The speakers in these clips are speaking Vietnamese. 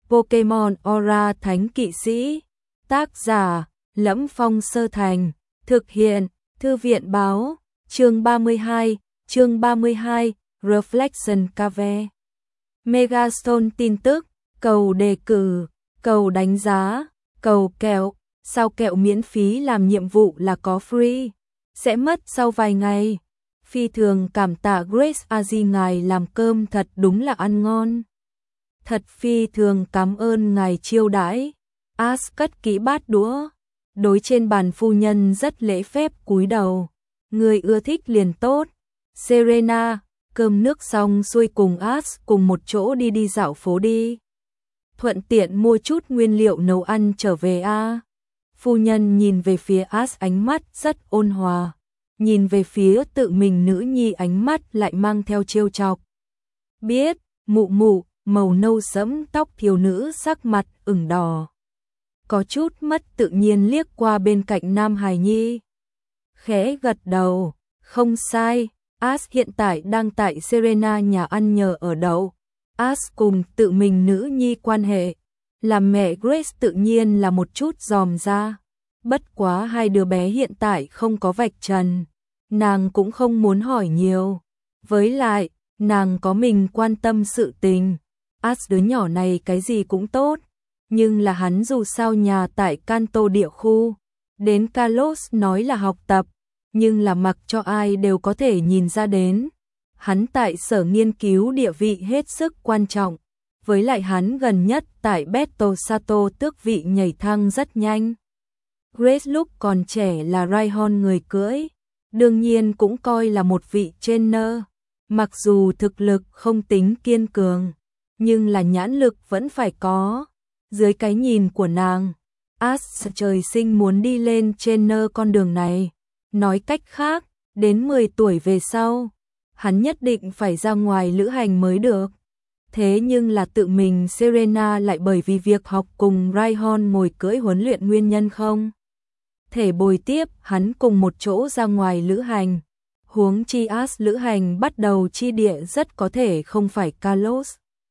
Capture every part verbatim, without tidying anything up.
Pokemon Aura Thánh Kỵ Sĩ. Tác giả: Lẫm Phong Sơ Thành. Thực hiện: Thư viện Báo. Chương ba mươi hai, chương ba mươi hai, Reflection Cave. Megastone tin tức, cầu đề cử, cầu đánh giá, cầu kẹo, sao kẹo miễn phí làm nhiệm vụ là có free, sẽ mất sau vài ngày. Phi thường cảm tạ Grace Aji, ngài làm cơm thật đúng là ăn ngon. Thật phi thường cảm ơn ngài chiêu đãi. Ash cất kỹ bát đũa, đối trên bàn phu nhân rất lễ phép cúi đầu. Người ưa thích liền tốt. Serena, cơm nước xong xuôi cùng Ash cùng một chỗ đi đi dạo phố đi. Thuận tiện mua chút nguyên liệu nấu ăn trở về a. À. Phu nhân nhìn về phía Ash, ánh mắt rất ôn hòa. Nhìn về phía tự mình nữ nhi, ánh mắt lại mang theo trêu chọc. Biết, mụ mụ, màu nâu sẫm tóc thiếu nữ sắc mặt ửng đỏ. Có chút mất tự nhiên liếc qua bên cạnh Nam Hải Nhi. Khẽ gật đầu, không sai, Ash hiện tại đang tại Serena nhà ăn nhờ ở đậu. Ash cùng tự mình nữ nhi quan hệ, làm mẹ Grace tự nhiên là một chút dòm ra. Bất quá hai đứa bé hiện tại không có vạch trần, nàng cũng không muốn hỏi nhiều. Với lại, nàng có mình quan tâm sự tình. Ash đứa nhỏ này cái gì cũng tốt, nhưng là hắn dù sao nhà tại Kanto địa khu, đến Kalos nói là học tập, nhưng là mặc cho ai đều có thể nhìn ra đến. Hắn tại sở nghiên cứu địa vị hết sức quan trọng, với lại hắn gần nhất tại Beto Sato tước vị nhảy thăng rất nhanh. Grace lúc còn trẻ là Raihon người cưỡi, đương nhiên cũng coi là một vị trainer, mặc dù thực lực không tính kiên cường, nhưng là nhãn lực vẫn phải có. Dưới cái nhìn của nàng, Ash trời sinh muốn đi lên trainer con đường này. Nói cách khác, đến mười tuổi về sau, hắn nhất định phải ra ngoài lữ hành mới được. Thế nhưng là tự mình Serena lại bởi vì việc học cùng Raihon ngồi cưỡi huấn luyện nguyên nhân không thể bồi tiếp hắn cùng một chỗ ra ngoài lữ hành. Huống chi Ash lữ hành bắt đầu chi địa rất có thể không phải Kalos.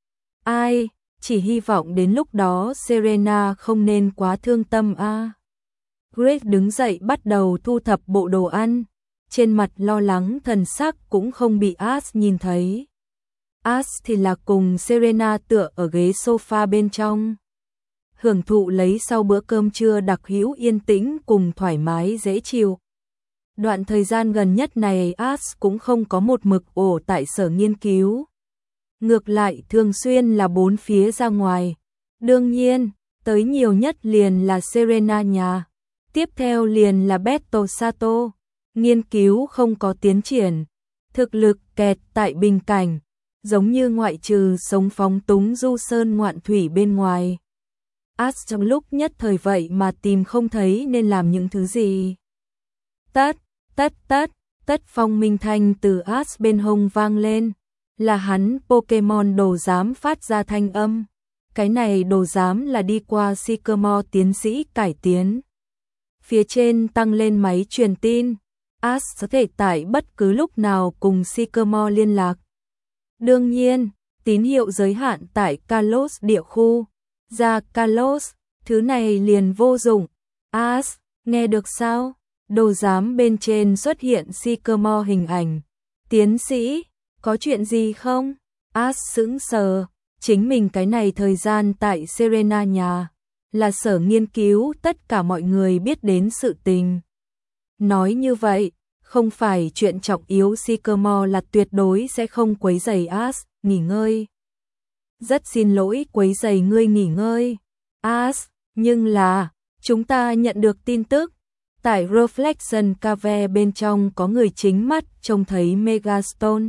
Ai, chỉ hy vọng đến lúc đó Serena không nên quá thương tâm a. À. Grace đứng dậy bắt đầu thu thập bộ đồ ăn, trên mặt lo lắng thần sắc cũng không bị Ash nhìn thấy. Ash thì là cùng Serena tựa ở ghế sofa bên trong, hưởng thụ lấy sau bữa cơm trưa đặc hữu yên tĩnh cùng thoải mái dễ chịu. Đoạn thời gian gần nhất này Ash cũng không có một mực ổ tại sở nghiên cứu. Ngược lại thường xuyên là bốn phía ra ngoài. Đương nhiên, tới nhiều nhất liền là Serena nhà. Tiếp theo liền là Beto Sato. Nghiên cứu không có tiến triển. Thực lực kẹt tại bình cảnh. Giống như ngoại trừ sống phóng túng du sơn ngoạn thủy bên ngoài. Ash trong lúc nhất thời vậy mà tìm không thấy nên làm những thứ gì. Tất, tất tất, tất phong minh thanh từ Ash bên hông vang lên. Là hắn Pokemon đồ giám phát ra thanh âm. Cái này đồ giám là đi qua Sycamore tiến sĩ cải tiến. Phía trên tăng lên máy truyền tin. Ash có thể tại bất cứ lúc nào cùng Sycamore liên lạc. Đương nhiên, tín hiệu giới hạn tại Kalos địa khu. Ra Kalos, thứ này liền vô dụng. Ash, nghe được sao? Đồ giám bên trên xuất hiện Sycamore hình ảnh. Tiến sĩ, có chuyện gì không? Ash sững sờ, chính mình cái này thời gian tại Serena nhà, là sở nghiên cứu tất cả mọi người biết đến sự tình. Nói như vậy, không phải chuyện trọng yếu, Sycamore là tuyệt đối sẽ không quấy rầy Ash nghỉ ngơi. Rất xin lỗi quấy rầy ngươi nghỉ ngơi, Ash, nhưng là, chúng ta nhận được tin tức, tại Reflection Cave bên trong có người chính mắt trông thấy Megastone.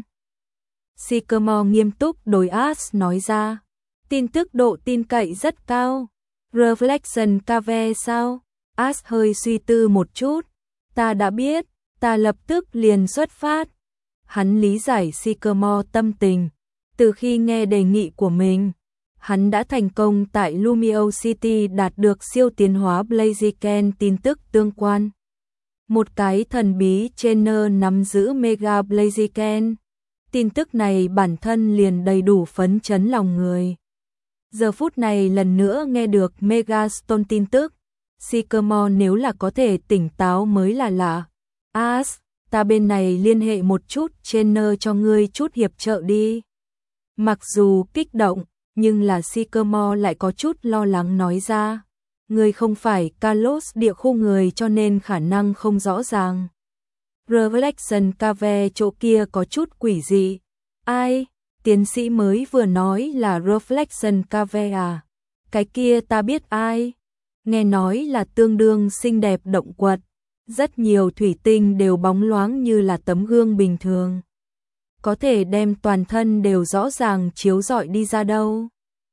Sycamore nghiêm túc đối Ash nói ra, tin tức độ tin cậy rất cao. Reflection Cave sao? Ash hơi suy tư một chút, ta đã biết, ta lập tức liền xuất phát. Hắn lý giải Sycamore tâm tình, từ khi nghe đề nghị của mình, hắn đã thành công tại Lumio City đạt được siêu tiến hóa Blaziken tin tức tương quan. Một cái thần bí trainer nắm giữ Mega Blaziken. Tin tức này bản thân liền đầy đủ phấn chấn lòng người. Giờ phút này lần nữa nghe được Megastone tin tức, Sycamore nếu là có thể tỉnh táo mới là lạ. As, ta bên này liên hệ một chút trainer cho ngươi chút hiệp trợ đi. Mặc dù kích động, nhưng là Sycamore lại có chút lo lắng nói ra. Ngươi không phải Carlos địa khu người cho nên khả năng không rõ ràng. Reflection Cave chỗ kia có chút quỷ dị. Ai? Tiến sĩ mới vừa nói là Reflection Cave à? Cái kia ta biết ai? Nghe nói là tương đương xinh đẹp động quật. Rất nhiều thủy tinh đều bóng loáng như là tấm gương bình thường. Có thể đem toàn thân đều rõ ràng chiếu rọi đi ra đâu.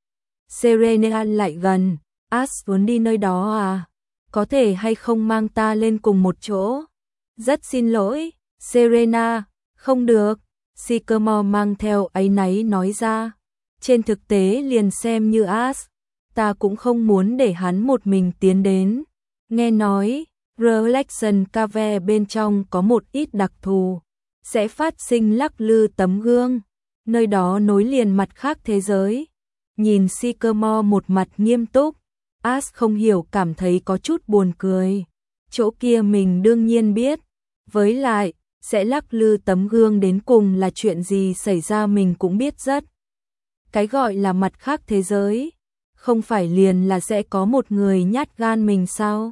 Serena lại gần. As muốn đi nơi đó à? Có thể hay không mang ta lên cùng một chỗ? Rất xin lỗi, Serena, không được. Sycamore mang theo áy náy nói ra. Trên thực tế liền xem như As, ta cũng không muốn để hắn một mình tiến đến. Nghe nói, Reflection Cave bên trong có một ít đặc thù, sẽ phát sinh lắc lư tấm gương, nơi đó nối liền mặt khác thế giới. Nhìn Sycamore một mặt nghiêm túc, As không hiểu cảm thấy có chút buồn cười. Chỗ kia mình đương nhiên biết, với lại, sẽ lắc lư tấm gương đến cùng là chuyện gì xảy ra mình cũng biết rất. Cái gọi là mặt khác thế giới, không phải liền là sẽ có một người nhát gan mình sao?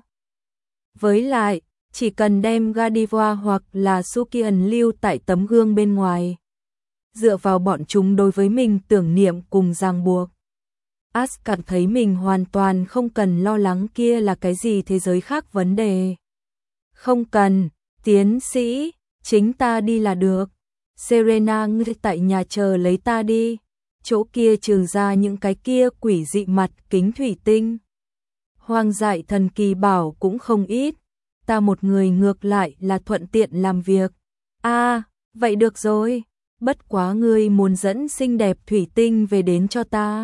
Với lại, chỉ cần đem Gardevoir hoặc là Sukian lưu tại tấm gương bên ngoài. Dựa vào bọn chúng đối với mình tưởng niệm cùng ràng buộc. As cảm thấy mình hoàn toàn không cần lo lắng kia là cái gì thế giới khác vấn đề. Không cần, tiến sĩ, chính ta đi là được. Serena ngươi tại nhà chờ lấy ta đi. Chỗ kia trừ ra những cái kia quỷ dị mặt kính thủy tinh. Hoang dại thần kỳ bảo cũng không ít. Ta một người ngược lại là thuận tiện làm việc. À, vậy được rồi. Bất quá ngươi muốn dẫn xinh đẹp thủy tinh về đến cho ta.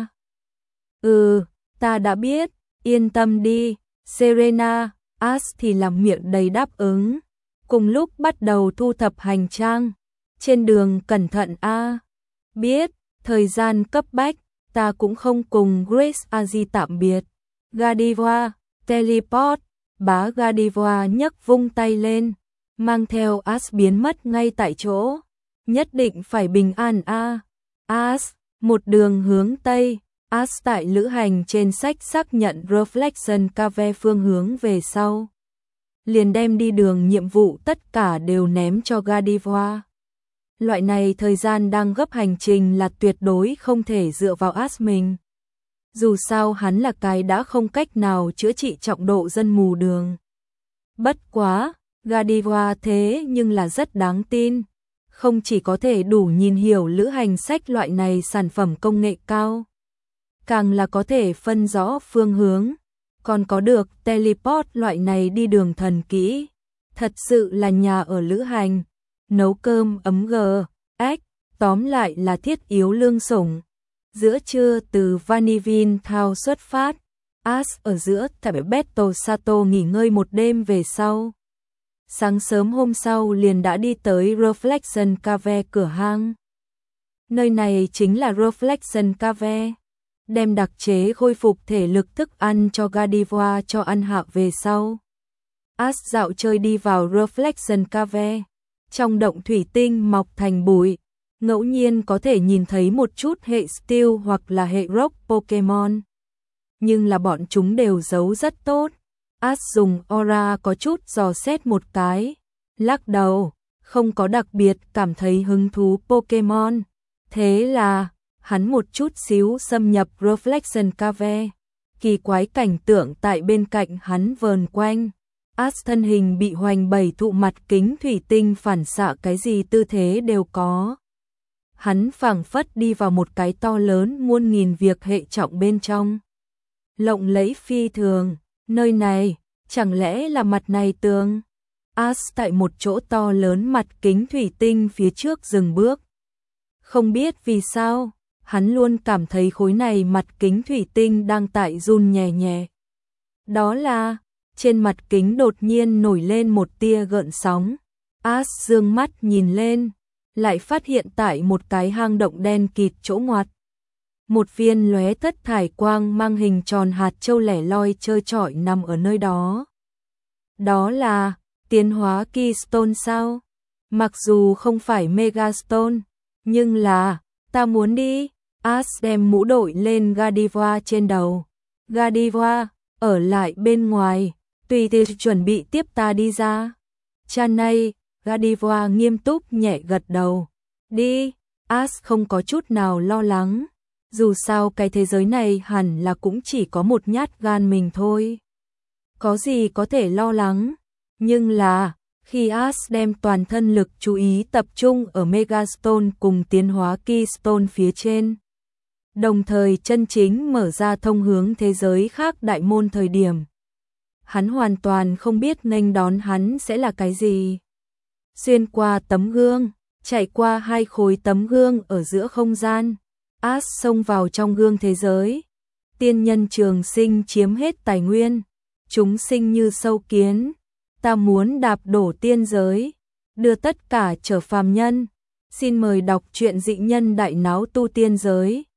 Ừ, ta đã biết, yên tâm đi. Serena, As thì làm miệng đầy đáp ứng. Cùng lúc bắt đầu thu thập hành trang. Trên đường cẩn thận a. Biết, thời gian cấp bách, ta cũng không cùng Grace Aji tạm biệt. Gardevoir, teleport, bá Gardevoir nhấc vung tay lên, mang theo As biến mất ngay tại chỗ. Nhất định phải bình an a. As, một đường hướng Tây. As tại lữ hành trên sách xác nhận Reflection Cave phương hướng về sau. Liền đem đi đường nhiệm vụ tất cả đều ném cho Gardevoir. Loại này thời gian đang gấp hành trình là tuyệt đối không thể dựa vào As mình. Dù sao hắn là cái đã không cách nào chữa trị trọng độ dân mù đường. Bất quá, Gardevoir thế nhưng là rất đáng tin. Không chỉ có thể đủ nhìn hiểu lữ hành sách loại này sản phẩm công nghệ cao, càng là có thể phân rõ phương hướng, còn có được teleport loại này đi đường thần kỹ. Thật sự là nhà ở lữ hành, nấu cơm ấm gờ, ếch, tóm lại là thiết yếu lương sủng. Giữa trưa từ Vanillin Town xuất phát, As ở giữa tại Beto Sato nghỉ ngơi một đêm về sau. Sáng sớm hôm sau liền đã đi tới Reflection Cave cửa hang. Nơi này chính là Reflection Cave. Đem đặc chế khôi phục thể lực thức ăn cho Gardevoir cho ăn hạ về sau. As dạo chơi đi vào Reflection Cave. Trong động thủy tinh mọc thành bụi, ngẫu nhiên có thể nhìn thấy một chút hệ Steel hoặc là hệ Rock Pokemon. Nhưng là bọn chúng đều giấu rất tốt. As dùng aura có chút dò xét một cái, lắc đầu, không có đặc biệt cảm thấy hứng thú Pokemon. Thế là, hắn một chút xíu xâm nhập Reflection Cave. Kỳ quái cảnh tượng tại bên cạnh hắn vờn quanh. As thân hình bị hoành bảy thụ mặt kính thủy tinh phản xạ cái gì tư thế đều có. Hắn phảng phất đi vào một cái to lớn muôn nghìn việc hệ trọng bên trong. Lộng lẫy phi thường, nơi này, chẳng lẽ là mặt này tường? As tại một chỗ to lớn mặt kính thủy tinh phía trước dừng bước. Không biết vì sao, hắn luôn cảm thấy khối này mặt kính thủy tinh đang tại run nhẹ nhẹ. Đó là, trên mặt kính đột nhiên nổi lên một tia gợn sóng. As dương mắt nhìn lên, lại phát hiện tại một cái hang động đen kịt chỗ ngoặt. Một viên lóe thất thải quang mang hình tròn hạt châu lẻ loi trơ trọi nằm ở nơi đó. Đó là tiến hóa Keystone sao? Mặc dù không phải Megastone, nhưng là, ta muốn đi. Ash đem mũ đội lên Gardevoir trên đầu. Gardevoir, ở lại bên ngoài, tùy tiệc chuẩn bị tiếp ta đi ra. Chanay, Gardevoir nghiêm túc nhẹ gật đầu. Đi, Ash không có chút nào lo lắng. Dù sao cái thế giới này hẳn là cũng chỉ có một nhát gan mình thôi. Có gì có thể lo lắng. Nhưng là, khi Ash đem toàn thân lực chú ý tập trung ở Megastone cùng tiến hóa Keystone phía trên, đồng thời chân chính mở ra thông hướng thế giới khác đại môn thời điểm, hắn hoàn toàn không biết nghênh đón hắn sẽ là cái gì. Xuyên qua tấm gương, chạy qua hai khối tấm gương ở giữa không gian, Ash xông vào trong gương thế giới. Tiên nhân trường sinh chiếm hết tài nguyên, chúng sinh như sâu kiến, ta muốn đạp đổ tiên giới, đưa tất cả trở phàm nhân. Xin mời đọc truyện Dị Nhân Đại Náo Tu Tiên Giới.